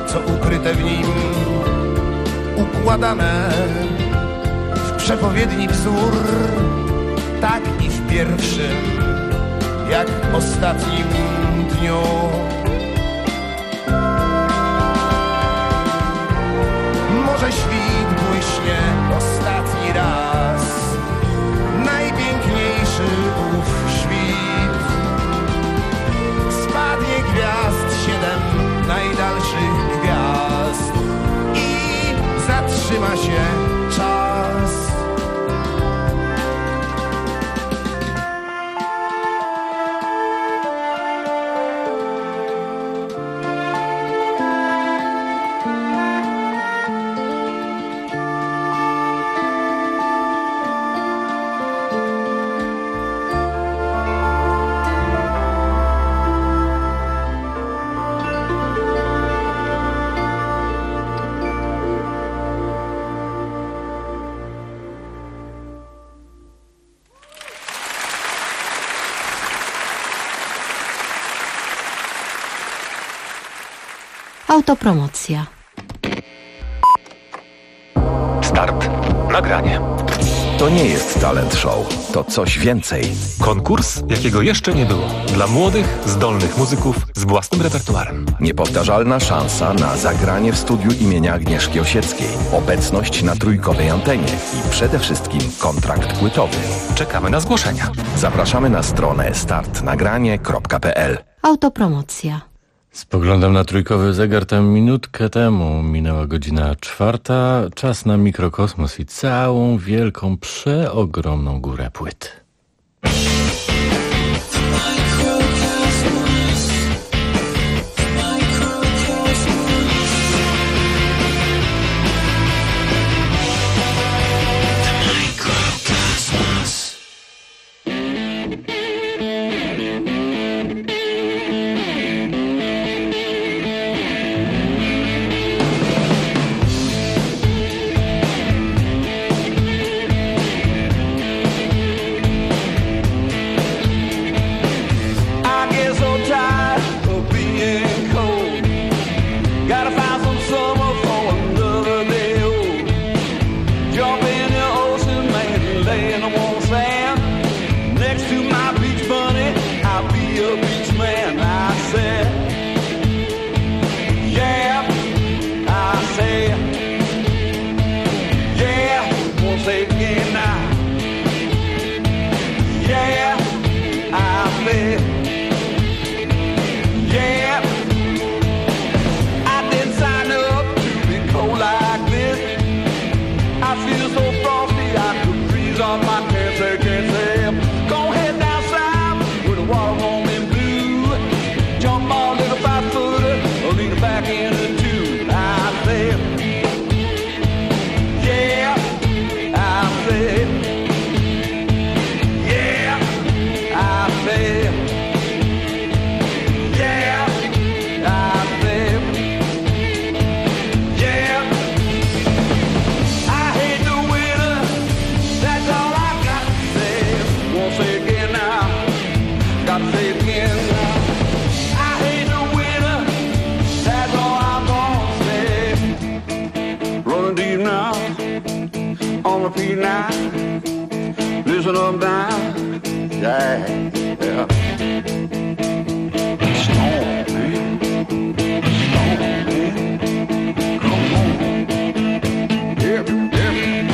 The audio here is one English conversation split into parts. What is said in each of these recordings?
co ukryte w nim, układane w przepowiedni wzór, tak i w pierwszym, jak ostatnim dniu. Może świt błyśnie ostatni raz, najpiękniejszy ów świt. Spadnie gwiazd 7 najdalszych gwiazd i zatrzyma się czas. Autopromocja. Start. Nagranie. To nie jest talent show, to coś więcej. Konkurs, jakiego jeszcze nie było. Dla młodych, zdolnych muzyków z własnym repertuarem. Niepowtarzalna szansa na zagranie w studiu imienia Agnieszki Osieckiej. Obecność na trójkowej antenie i przede wszystkim kontrakt płytowy. Czekamy na zgłoszenia. Zapraszamy na stronę startnagranie.pl. Autopromocja. Spoglądam na trójkowy zegar, tam minutkę temu minęła godzina 4. Czas na mikrokosmos i całą wielką, przeogromną górę płyt. Listen up now, yeah. Storm, man. Storm, man. Come on. Yep, yep.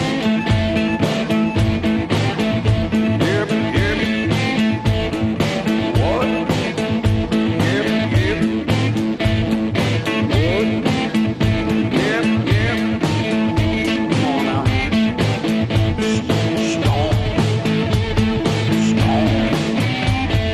Yep, yep. What? Yep, yep. What? Yep, yep. Come on now. Storm.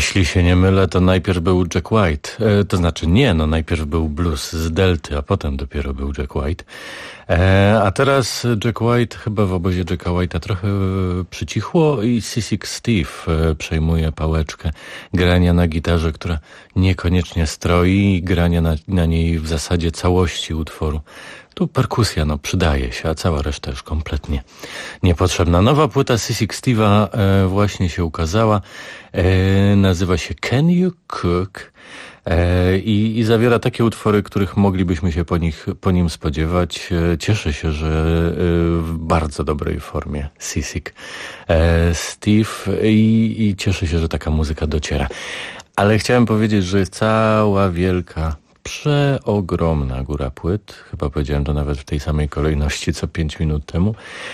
Jeśli się nie mylę, to najpierw był Jack White. To znaczy nie, no najpierw był blues z Delty, a potem dopiero był Jack White. A teraz Jack White, chyba w obozie Jacka White'a trochę przycichło i Sissy Steve przejmuje pałeczkę grania na gitarze, która niekoniecznie stroi i grania na niej w zasadzie całości utworu. Tu perkusja, no przydaje się, a cała reszta już kompletnie niepotrzebna. Nowa płyta Sissy Steve'a właśnie się ukazała. Nazywa się Can You Cook? I zawiera takie utwory, których moglibyśmy się po nim spodziewać. Cieszę się, że w bardzo dobrej formie Sissy Steve i cieszę się, że taka muzyka dociera. Ale chciałem powiedzieć, że jest cała wielka, przeogromna góra płyt. Chyba powiedziałem to nawet w tej samej kolejności co 5 minut temu.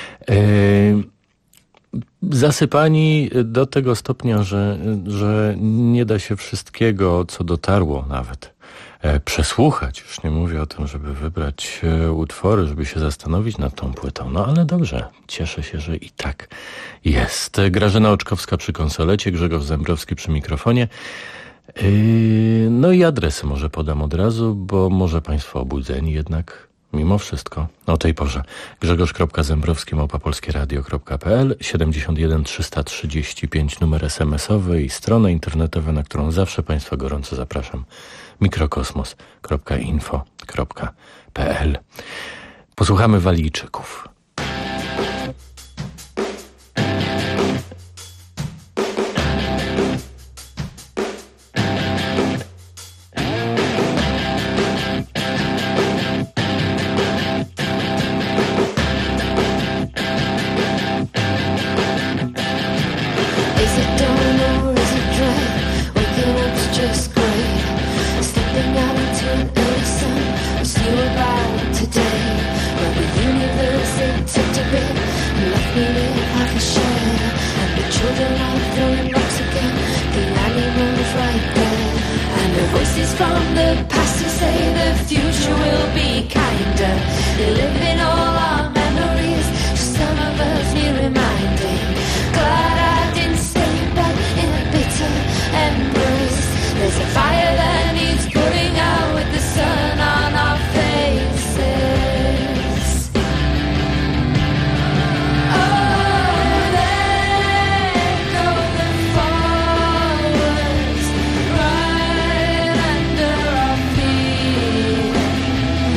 Zasypani do tego stopnia, że nie da się wszystkiego, co dotarło nawet, przesłuchać. Już nie mówię o tym, żeby wybrać utwory, żeby się zastanowić nad tą płytą. No ale dobrze, cieszę się, że i tak jest. Grażyna Oczkowska przy konsolecie, Grzegorz Zembrowski przy mikrofonie. No i adresy może podam od razu, bo może Państwo obudzeni jednak mimo wszystko o tej porze. Grzegorz.Zembrowski@polskieradio.pl 71 335 numer SMS-owy i stronę internetową, na którą zawsze Państwa gorąco zapraszam, mikrokosmos.info.pl. Posłuchamy Walijczyków.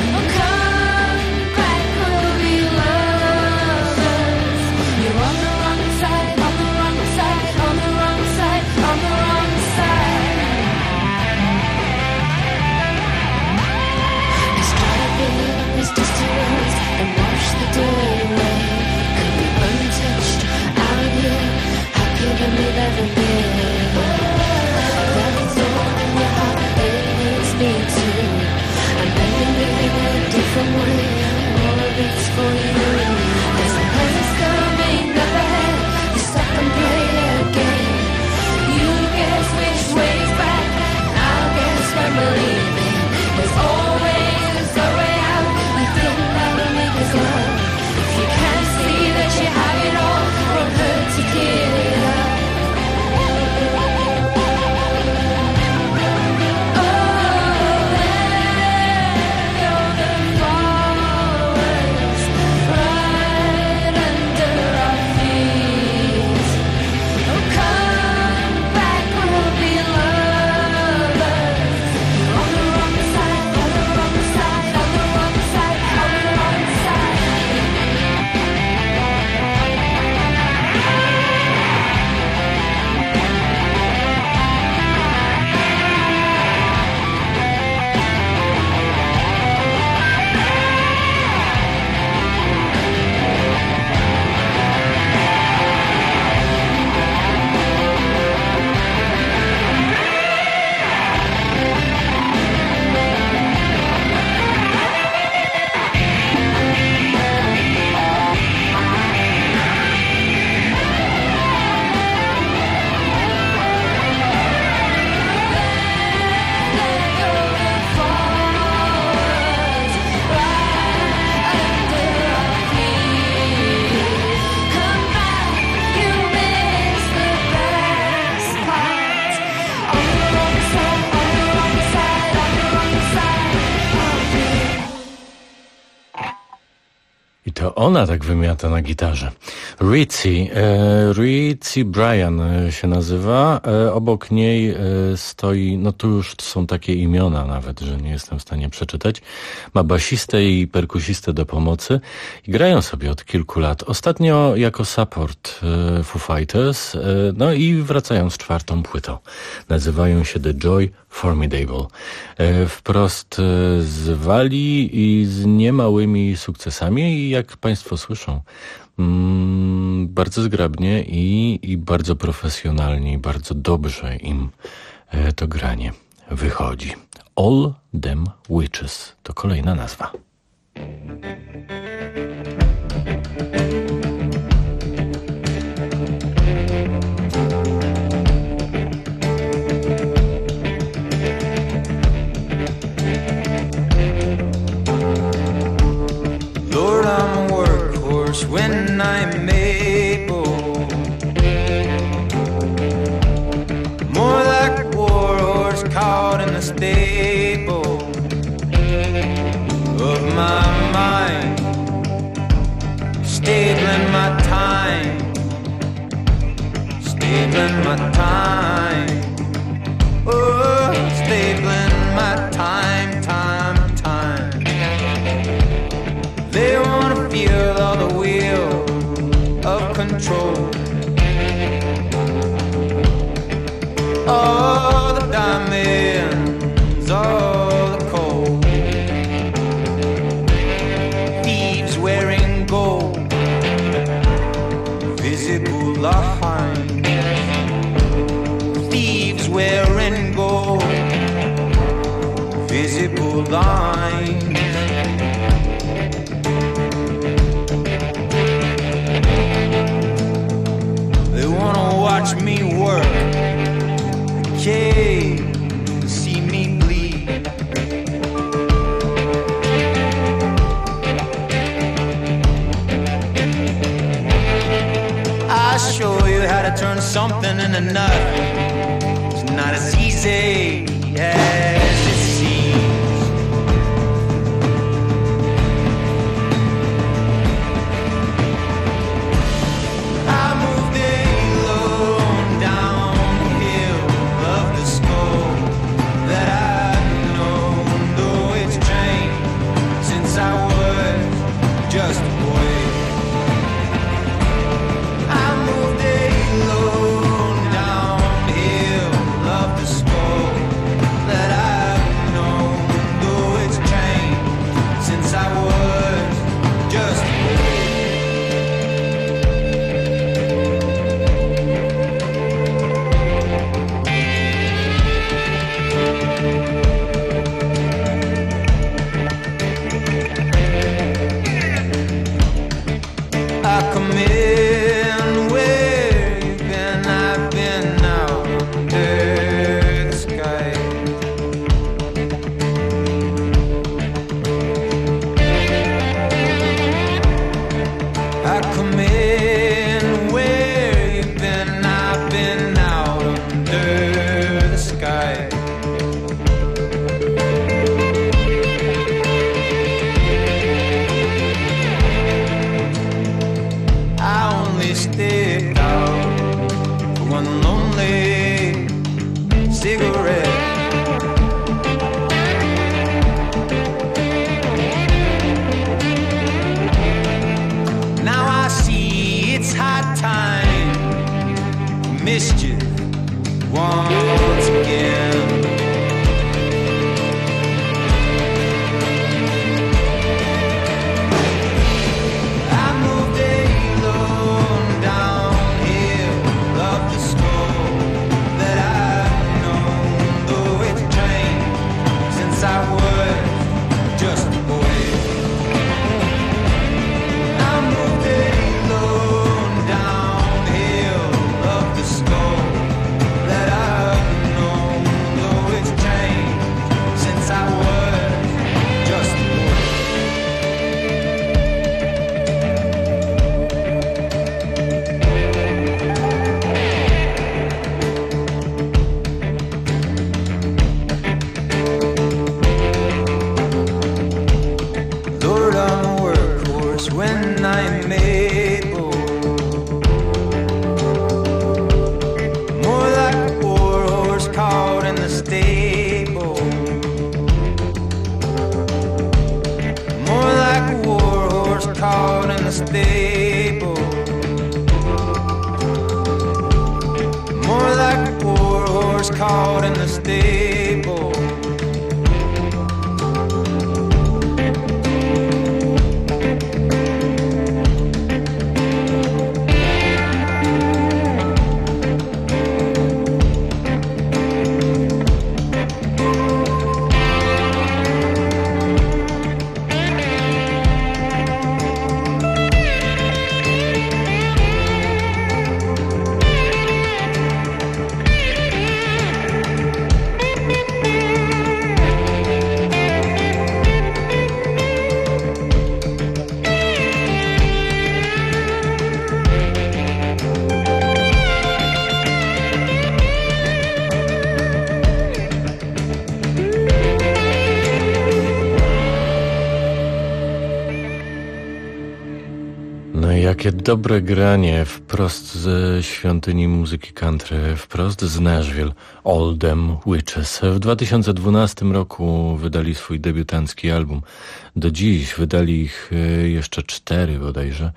Run to ona tak wymiata na gitarze. Ritzy Bryan się nazywa. Obok niej stoi, no tu już są takie imiona nawet, że nie jestem w stanie przeczytać. Ma basistę i perkusistę do pomocy i grają sobie od kilku lat. Ostatnio jako support Foo Fighters, no i wracają z 4. płytą. Nazywają się The Joy Formidable. Wprost z Walii i z niemałymi sukcesami i jak Państwo słyszą, bardzo zgrabnie i bardzo profesjonalnie i bardzo dobrze im to granie wychodzi. All Them Witches to kolejna nazwa. Lord, I'm a workhorse when I'm able, more like a warhorse caught in the stable of my mind, stabling my time, stabling my time, oh, stabling my time, time, time. They wanna feel all the wheel of control, all the diamonds, all the coal, thieves wearing gold, visible lines, thieves wearing gold, visible lines. Watch me work, okay, see me bleed. I'll show you how to turn something into nothing. It's not as easy as it seems. Just wait. I moved alone downhill of the skull caught in the stable. Jakie dobre granie wprost ze świątyni muzyki country, wprost z Nashville, Oldham Witches. W 2012 roku wydali swój debiutancki album. Do dziś wydali ich jeszcze 4 bodajże.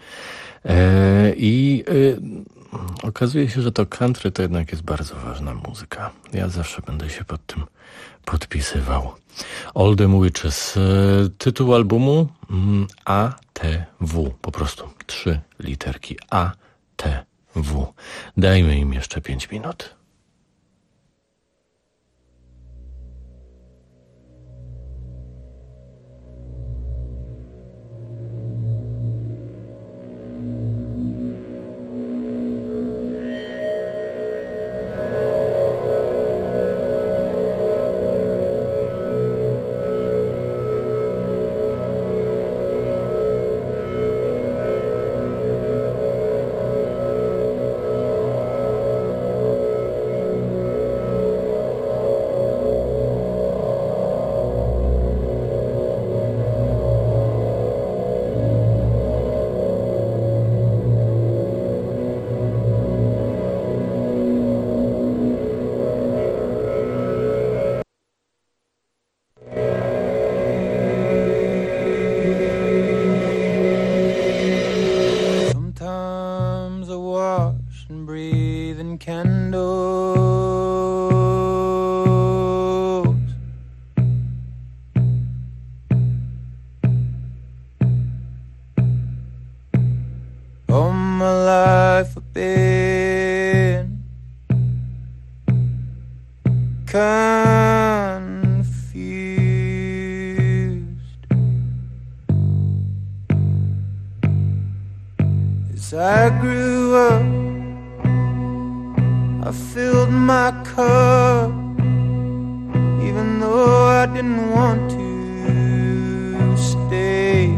Okazuje się, że to country to jednak jest bardzo ważna muzyka. Ja zawsze będę się pod tym podpisywał. Oldham Witches. Tytuł albumu ATW. Po prostu 3 literki ATW. Dajmy im jeszcze 5 minut. I grew up, I filled my cup, even though I didn't want to stay.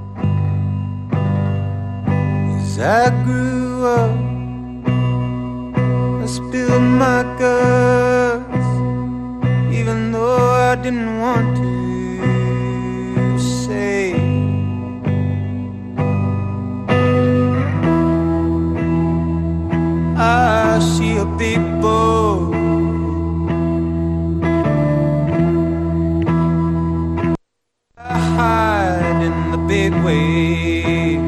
As I grew up, I spilled my guts, even though I didn't want to say. I see a big boat, I hide in the big wave.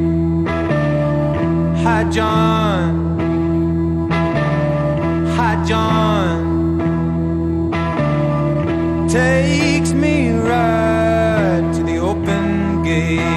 Hi John, hi John, takes me right to the open gate.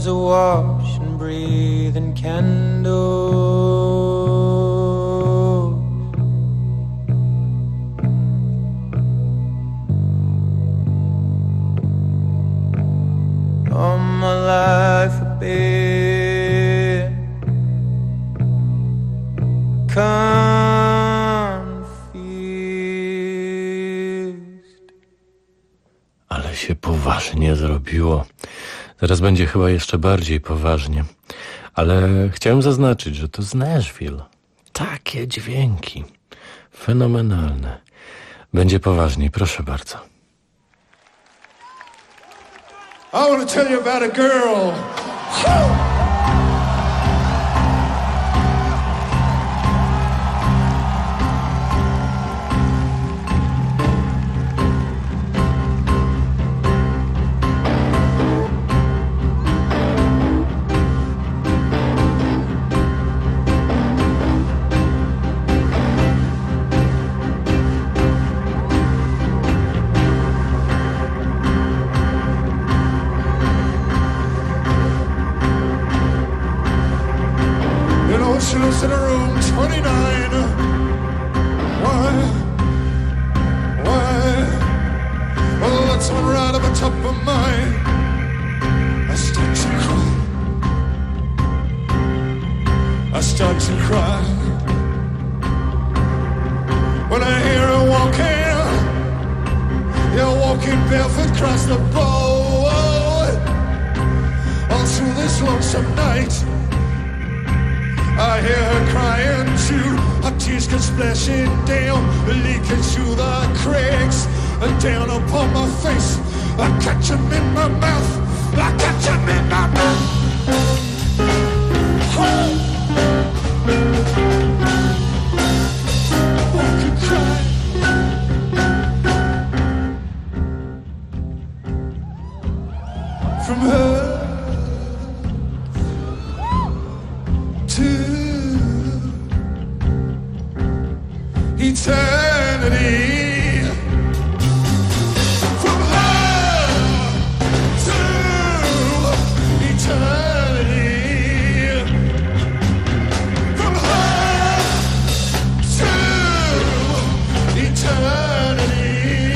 flames awash and breathing candles. All my life I've been confused. Ale się poważnie zrobiło. Teraz będzie chyba jeszcze bardziej poważnie. Ale chciałem zaznaczyć, że to z Nashville. Takie dźwięki. Fenomenalne. Będzie poważniej, proszę bardzo. I want to tell you about a girl. She lives in a room 29. Why? Well, that's one right up on top of mine. I start to cry. I start to cry when I hear her walking. You're walking barefoot across the boat all through this lonesome night. I hear her crying too. Her tears come splashing down, leaking through the cracks and down upon my face. I catch them in my mouth. I catch them in my mouth. I could cry. From her to eternity, from her to eternity, from her to eternity.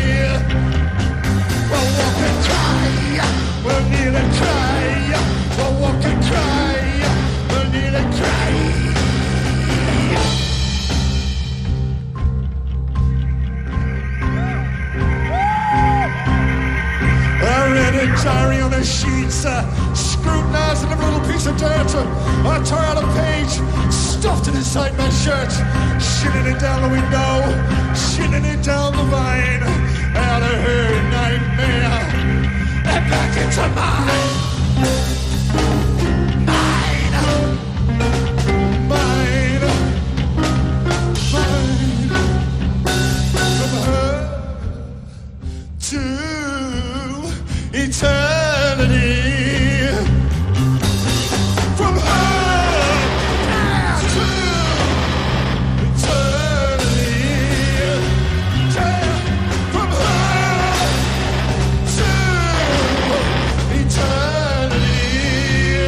We'll walk and cry, we'll kneel and cry, we'll walk and cry, we'll kneel and cry. Diary on the sheets, scrutinizing every little piece of dirt. I tore out a page, stuffed it inside my shirt, shitting it down the window, shitting it down the vine, out of her nightmare, and back into mine. From her to eternity, from her to eternity, from her to eternity.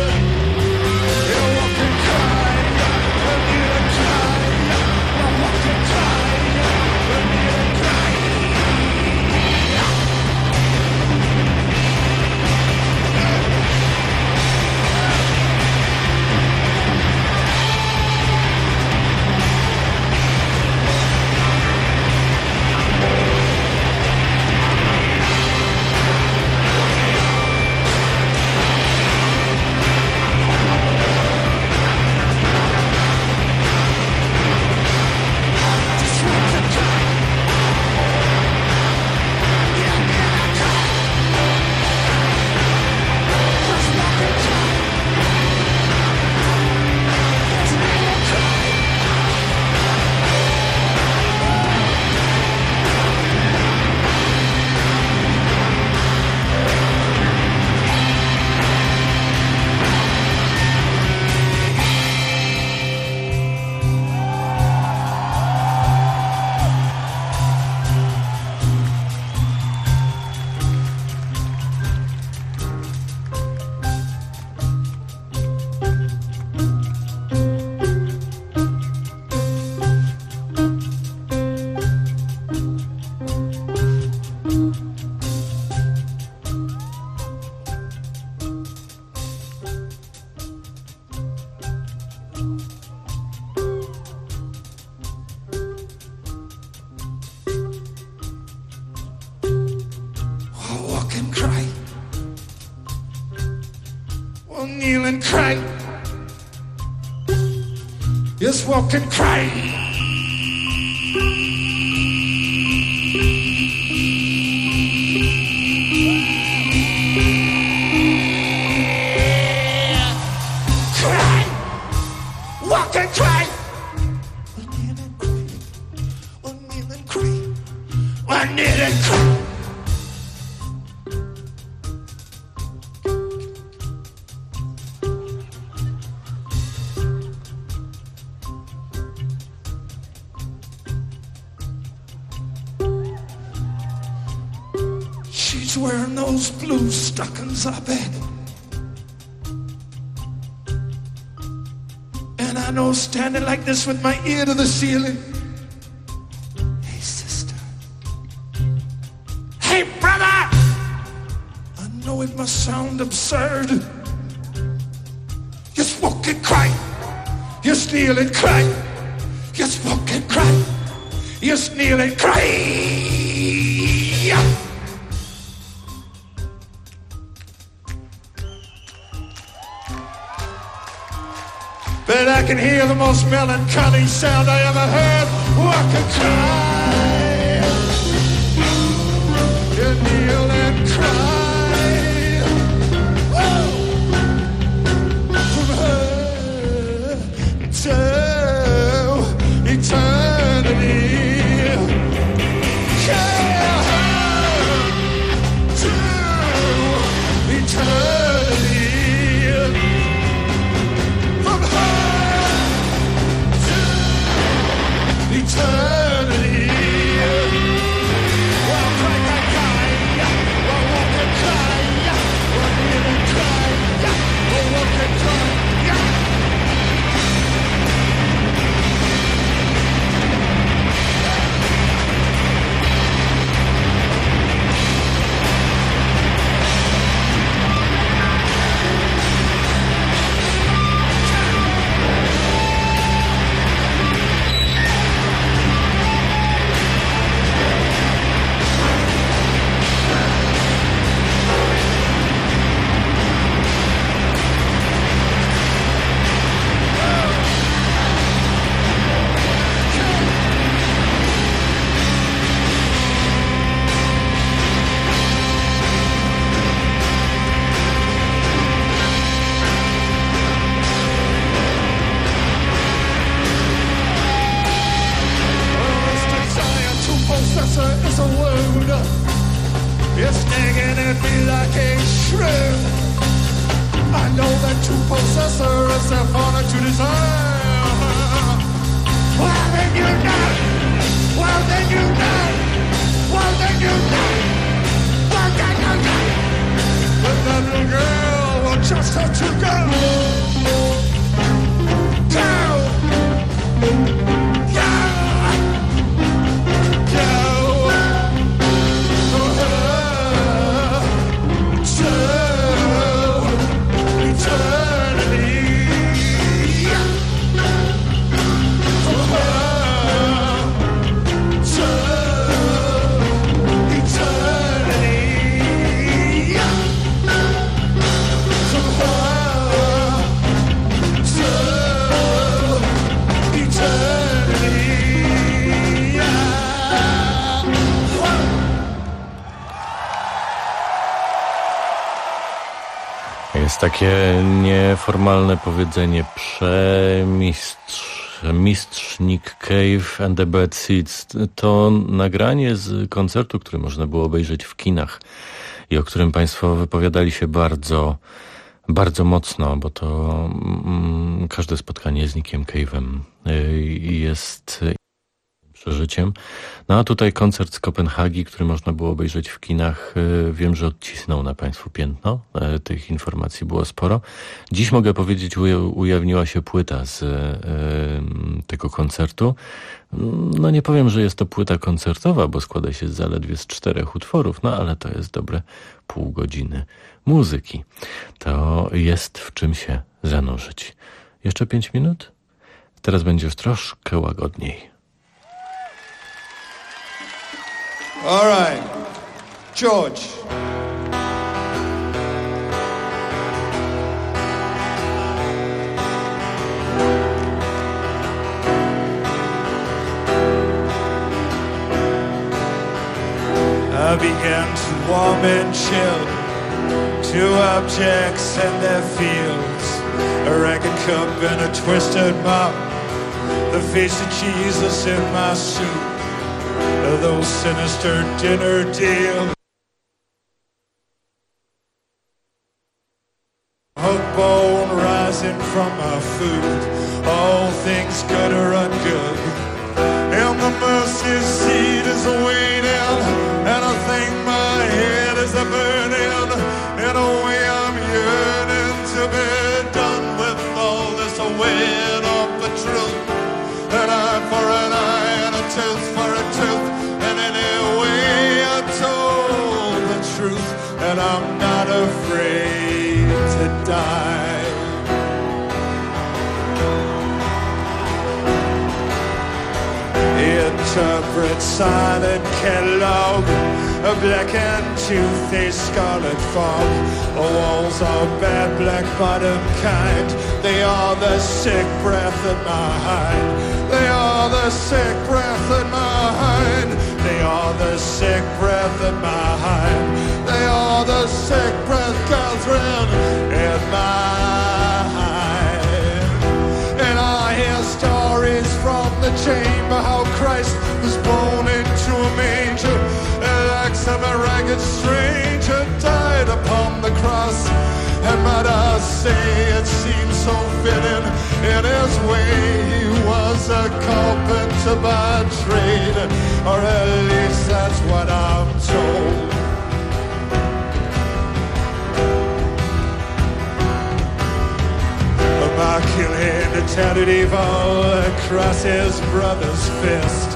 cry. Just walk and cry. Cry. Walk and cry. One kneel and cry. One kneel and cry. She's wearing those blue stockings, I bet. And I know standing like this with my ear to the ceiling. Hey, sister. Hey, brother. I know it must sound absurd. Just walk and cry. Just kneel and cry. Just walk and cry. Just kneel and cry. But I can hear the most melancholy sound I ever heard. Walk and cry. You kneel and cry. Woo! From her to eternity. Yeah, to eternity. From her eternity. Well, cry, cry, cry. Well, walk and cry. Well, kneel and cry. Well, walk and cry. Is a wound. It's nagging at me like a shrew. I know that to possessor is their honor to desire. Well then you know. Well then you know. Well then you know. Well then you know. But that little girl will just have to go. Go. Jest takie nieformalne powiedzenie mistrz Nick Cave and the Bad Seeds. To nagranie z koncertu, który można było obejrzeć w kinach i o którym Państwo wypowiadali się bardzo, bardzo mocno, bo to każde spotkanie z Nickiem Cave'em jest przeżyciem. No a tutaj koncert z Kopenhagi, który można było obejrzeć w kinach. Wiem, że odcisnął na Państwu piętno. Tych informacji było sporo. Dziś mogę powiedzieć, ujawniła się płyta z tego koncertu. No nie powiem, że jest to płyta koncertowa, bo składa się zaledwie z 4 utworów, no ale to jest dobre pół godziny muzyki. To jest w czym się zanurzyć. Jeszcze 5 minut? Teraz będzie już troszkę łagodniej. All right, George. began to warm and chill. Two objects in their fields, a ragged cup and a twisted mop. The face of Jesus in my soup, those sinister dinner deals. A bone rising from my food, all things good or ungood. And the mercy seat is waiting, and I think my head is a burning. In a way I'm yearning to be done with all this weighing of the truth. An eye for an eye and a tooth for a tooth. And anyway I told the truth, and I'm not afraid to die. Interpret silent Kellogg, a black and two-faced scarlet fog. The walls are bad, black bottom kind. They are the sick breath in my hind. They are the sick breath in my hind. They are the sick breath in my hind. They are the sick breath, Catherine, in my hind. And I hear stories from the chamber how Christ was born into a manger, and like some ragged stranger died upon the cross. And might I say it seems so fitting, in his way he was a carpenter by trade, or at least that's what I'm told. My kill-handed tattered evil across his brother's fist.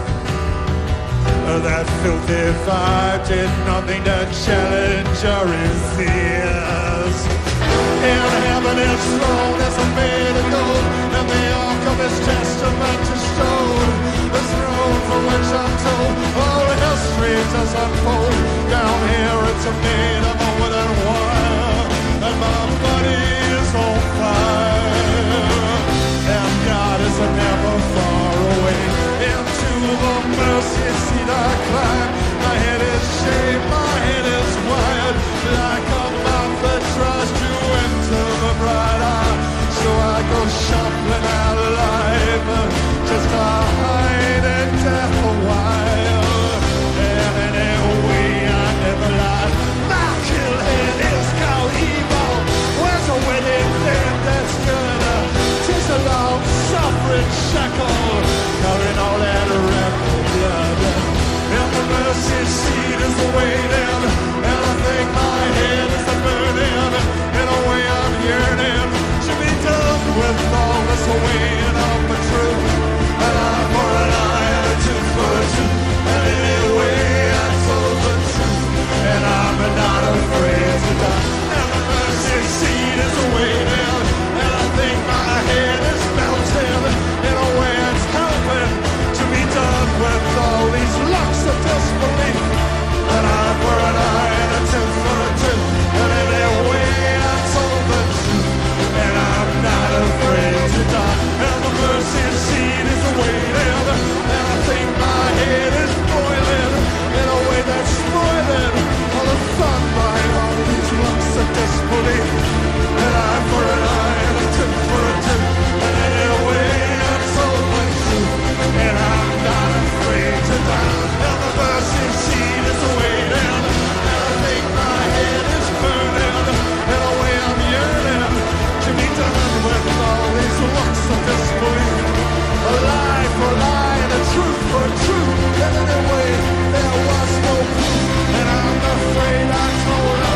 That filthy vibe did nothing to challenge or resist. In heaven his throne is made of gold, and the ark of his testament is stone. The throne from which I'm told all history does unfold. Down here it's made of a wooden wire, and my body is on fire. And God is never far away. Into the mercy seat I climb. My head is shaved, my head is wired, like a mouth that tries to enter the bright eye. So I go shuffling out alive, just to hide in death a while. And anyway I never lie. My kill head is called evil. Where's a wedding thing that's good? Tis a long suffering shackle, covering all that red blood. And the mercy seat is waiting, and I think my head is burning. In a way I'm yearning to be done with all this weighing of the truth. An eye for an eye and a tooth for a tooth. And anyway I told the truth, and I'm not afraid to die. And the mercy seat is waiting, and I think my head is melting. In a way it's helping to be done with all these locks of disbelief. An eye for an eye and a tooth for a tooth. And anyway I told the truth, and I'm not afraid to die. And the mercy seat is waiting, and I think my head is boiling in a way that's spoiling all the fun by all these locks of disbelief. An eye for an eye and a tooth for a tooth. And anyway I told the truth, and I'm not afraid to die. And the mercy seat is waiting, and I think my head is burning. In a way I'm yearning to be done with all these looks of disbelief. A lie for a lie and a truth for a truth. And anyway there was no proof, and I'm afraid I told her.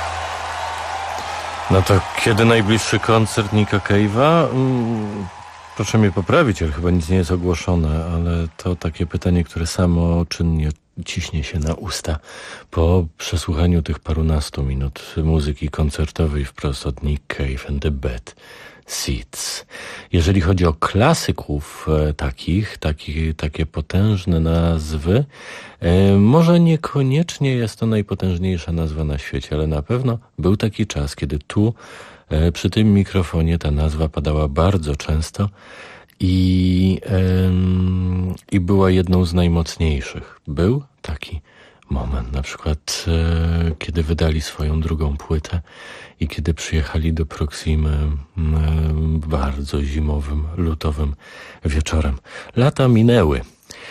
No to kiedy najbliższy koncert Nicka Cave'a? Proszę mnie poprawić, ale chyba nic nie jest ogłoszone, ale to takie pytanie, które samoczynnie ciśnie się na usta po przesłuchaniu tych parunastu minut muzyki koncertowej wprost od Nick Cave and the Bad Seeds. Jeżeli chodzi o klasyków takie potężne nazwy, może niekoniecznie jest to najpotężniejsza nazwa na świecie, ale na pewno był taki czas, kiedy tu przy tym mikrofonie ta nazwa padała bardzo często i była jedną z najmocniejszych. Był taki moment, na przykład kiedy wydali swoją drugą płytę i kiedy przyjechali do Proximy bardzo zimowym, lutowym wieczorem. Lata minęły.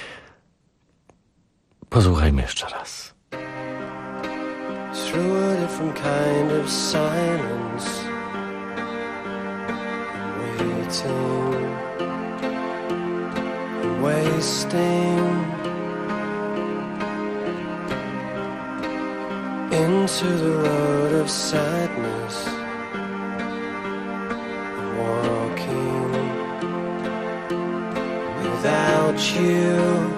Posłuchajmy jeszcze raz. Through a different kind of silence, waiting, wasting into the road of sadness, walking without you.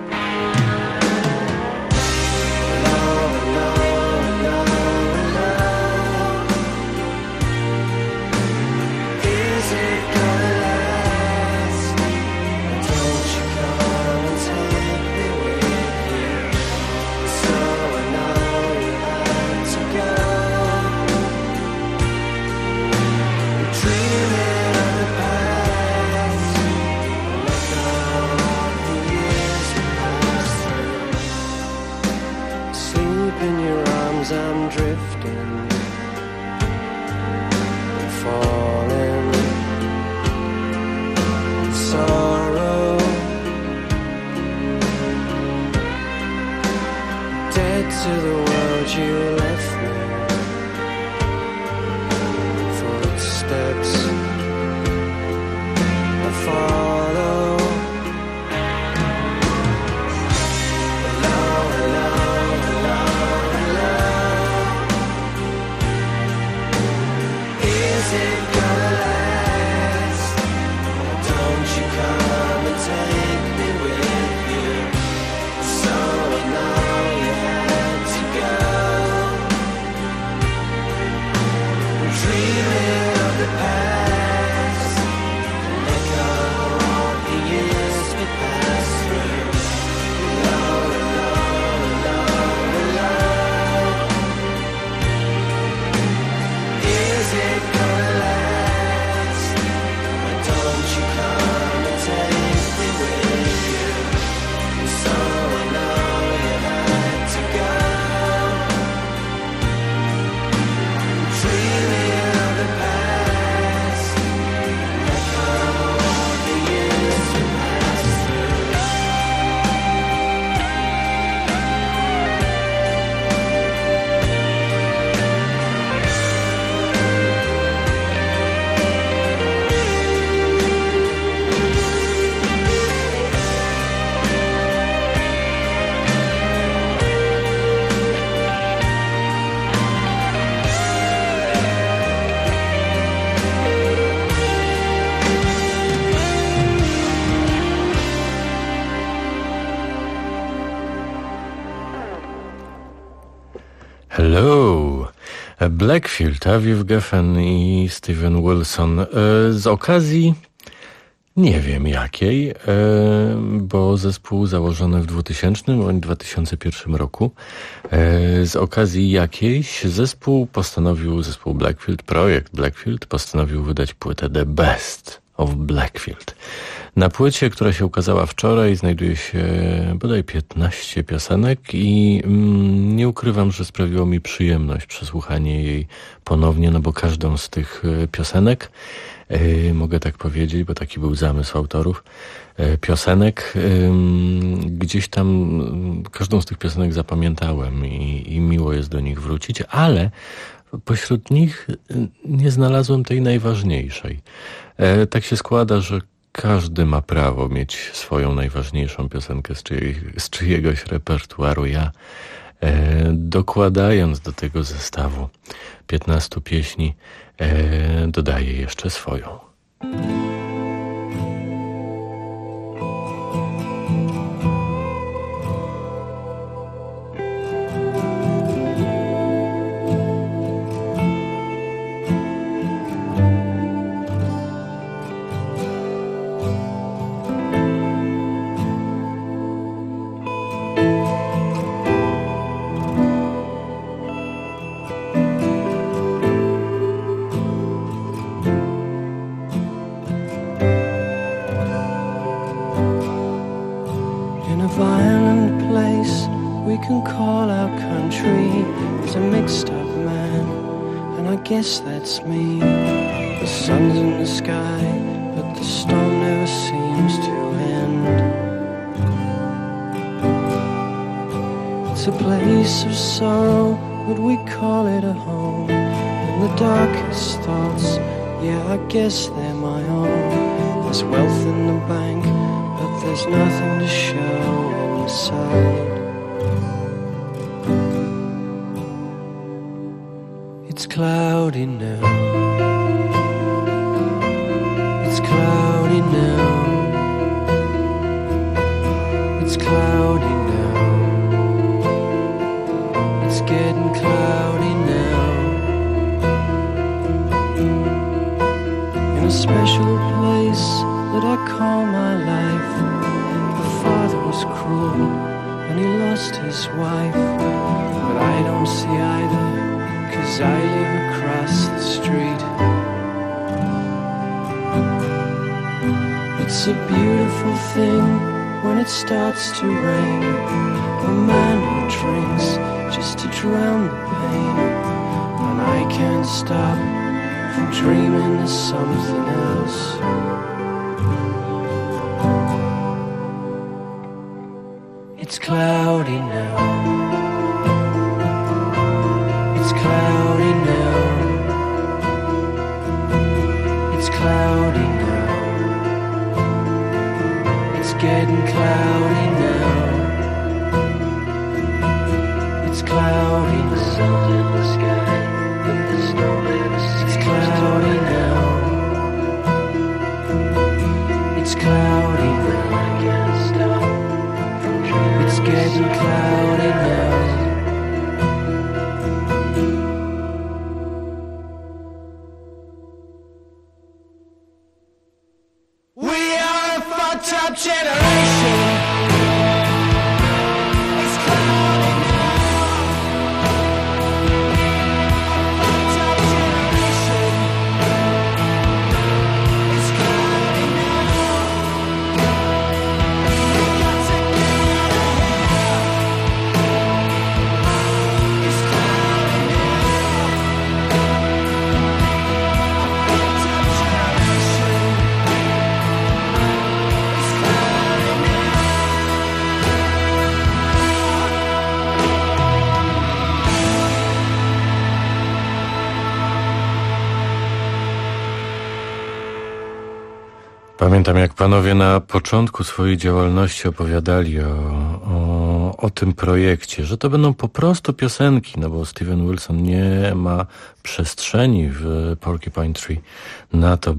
I'm drifting, falling, sorrow, dead to the world you left me, footsteps I follow. Hello, Blackfield, Aviv Geffen i Steven Wilson. Z okazji nie wiem jakiej, bo zespół założony w 2000 bądź 2001 roku. Z okazji jakiejś zespół projekt Blackfield postanowił wydać płytę The Best of Blackfield. Na płycie, która się ukazała wczoraj, znajduje się bodaj 15 piosenek i nie ukrywam, że sprawiło mi przyjemność przesłuchanie jej ponownie, no bo każdą z tych piosenek, mogę tak powiedzieć, bo taki był zamysł autorów, piosenek, gdzieś tam każdą z tych piosenek zapamiętałem i miło jest do nich wrócić, ale pośród nich nie znalazłem tej najważniejszej. Tak się składa, że każdy ma prawo mieć swoją najważniejszą piosenkę z czyjegoś repertuaru. Ja, dokładając do tego zestawu 15 pieśni, dodaję jeszcze swoją. can call our country is a mixed up man, and I guess that's me. The sun's in the sky, but the storm never seems to end. It's a place of sorrow, but we call it a home. And the darkest thoughts, yeah, I guess they're my own. There's wealth in the bank, but there's nothing to show inside. It's cloudy now. It's cloudy now. It's cloudy now. It's getting cloudy now. In a special place that I call my life, the father was cruel and he lost his wife, but I don't see either, 'cause I live across the street. It's a beautiful thing when it starts to rain, a man who drinks just to drown the pain, and I can't stop from dreaming of something else. It's cloudy now. It's cloudy now. It's cloudy now. It's getting cloudy now. It's cloudy. The sun's in the sky, but the storm never seems. It's cloudy now. It's cloudy now. I can't stop from dreaming. It's getting cloudy now. Generation. It's cloudy now. Top generation. It's cloudy now. We got to get out of here. It's cloudy now. Top generation. Pamiętam, jak panowie na początku swojej działalności opowiadali o tym projekcie, że to będą po prostu piosenki, no bo Steven Wilson nie ma przestrzeni w Porcupine Tree na to,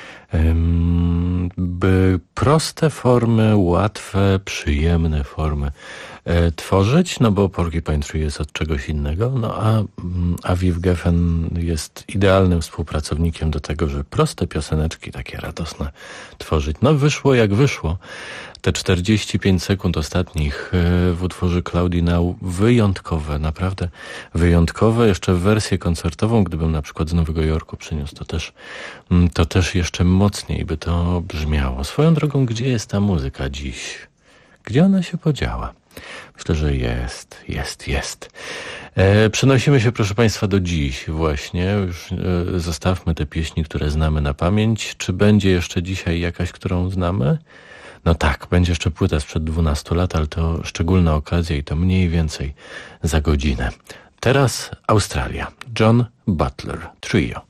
by proste formy, łatwe, przyjemne formy tworzyć, no bo Porcupine Tree jest od czegoś innego, no a Aviv Geffen jest idealnym współpracownikiem do tego, że proste pioseneczki takie radosne tworzyć. No wyszło jak wyszło. Te 45 sekund ostatnich w utworze Cloudy Now wyjątkowe, naprawdę wyjątkowe. Jeszcze w wersję koncertową, gdybym na przykład z Nowego Jorku przyniósł, to też jeszcze mocniej by to brzmiało. Swoją drogą, gdzie jest ta muzyka dziś? Gdzie ona się podziała? Myślę, że jest. Przenosimy się, proszę Państwa, do dziś właśnie. Już zostawmy te pieśni, które znamy na pamięć. Czy będzie jeszcze dzisiaj jakaś, którą znamy? No tak, będzie jeszcze płyta sprzed 12 lat, ale to szczególna okazja i to mniej więcej za godzinę. Teraz Australia. John Butler Trio.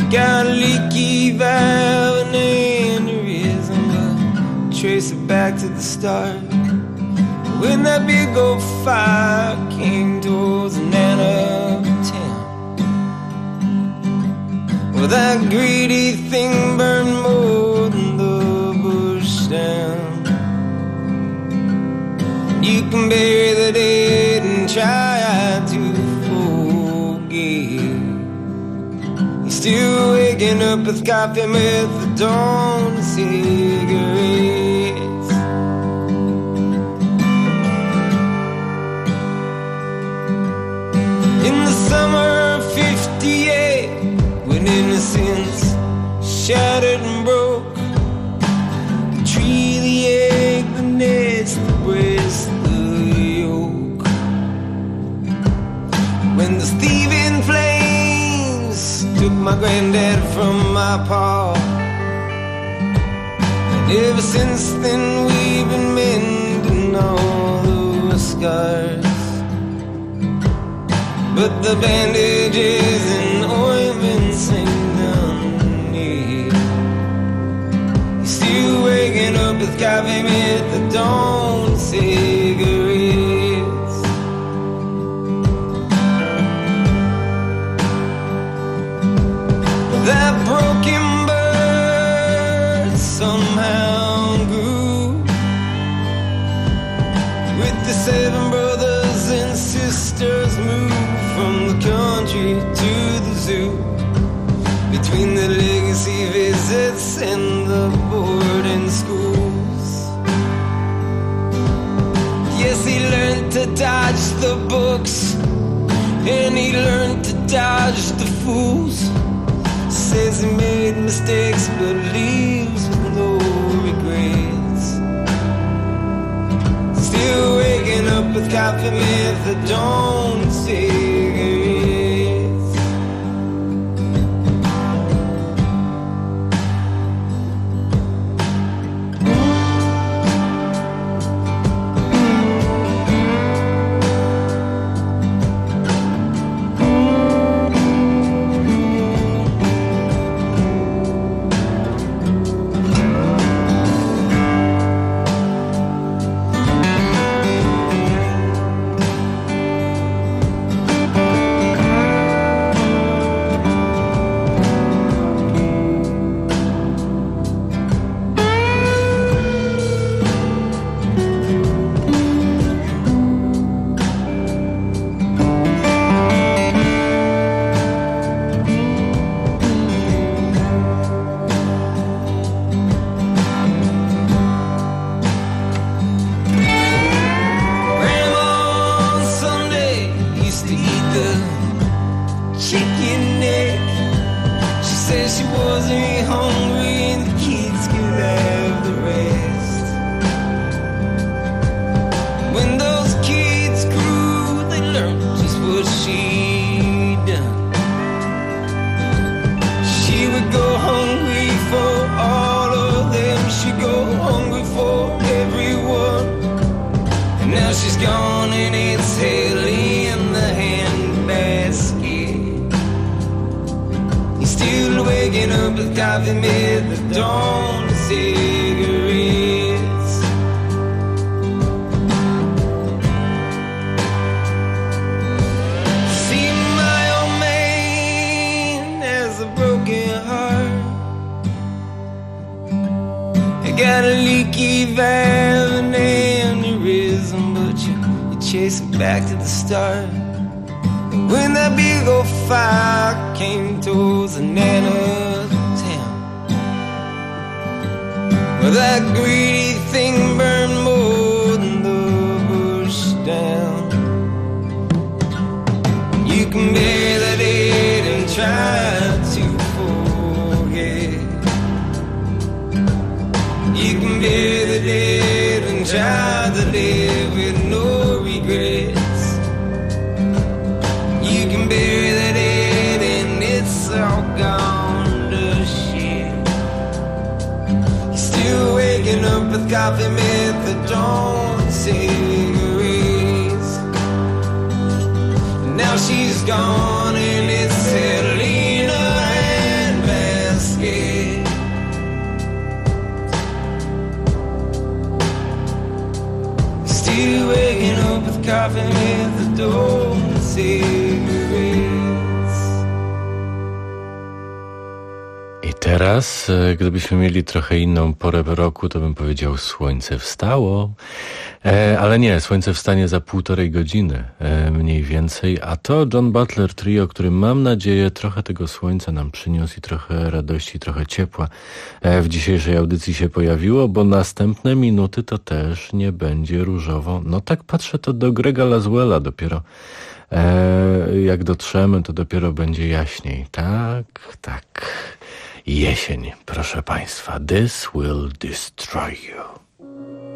got a leaky valve and aneurysm, but trace it back to the start. When that big old fire came towards the Nana town, well, that greedy thing burned more than the bush down. You can bury the dead and try to forget. He's still waking up with coffee with the dawn and cigarettes. In the summer of '58, when innocence shattered and broke, the tree, the egg, the nest, the breast, the yolk. When the thieving flames took my granddad from my paw, and ever since then we've been mending all the scars. But the bandages and ointments ain't done yet. He's still waking up with coffee with the dawn and cigarettes. That broken bird somehow grew with the 7 brothers and sisters moved from the country to the zoo, between the legacy visits and the boarding schools. Yes, he learned to dodge the books, and he learned to dodge the fools. Says he made mistakes but leaves with no regrets. Still waking up with coffee with the dawn and cigarettes. Coffee with the dawn cigarettes. Now she's gone and it's Selena and you waking up with coffee at the door and cigarettes. I teraz, gdybyśmy mieli trochę inną porę roku, to bym powiedział słońce wstało. Ale nie, słońce wstanie za 1,5 godziny mniej więcej, a to John Butler Trio, który mam nadzieję trochę tego słońca nam przyniósł i trochę radości, trochę ciepła w dzisiejszej audycji się pojawiło, bo następne minuty to też nie będzie różowo. No tak patrzę to do Grega Laswella dopiero. Jak dotrzemy, to dopiero będzie jaśniej. Tak. Jesień, proszę Państwa. This will destroy you.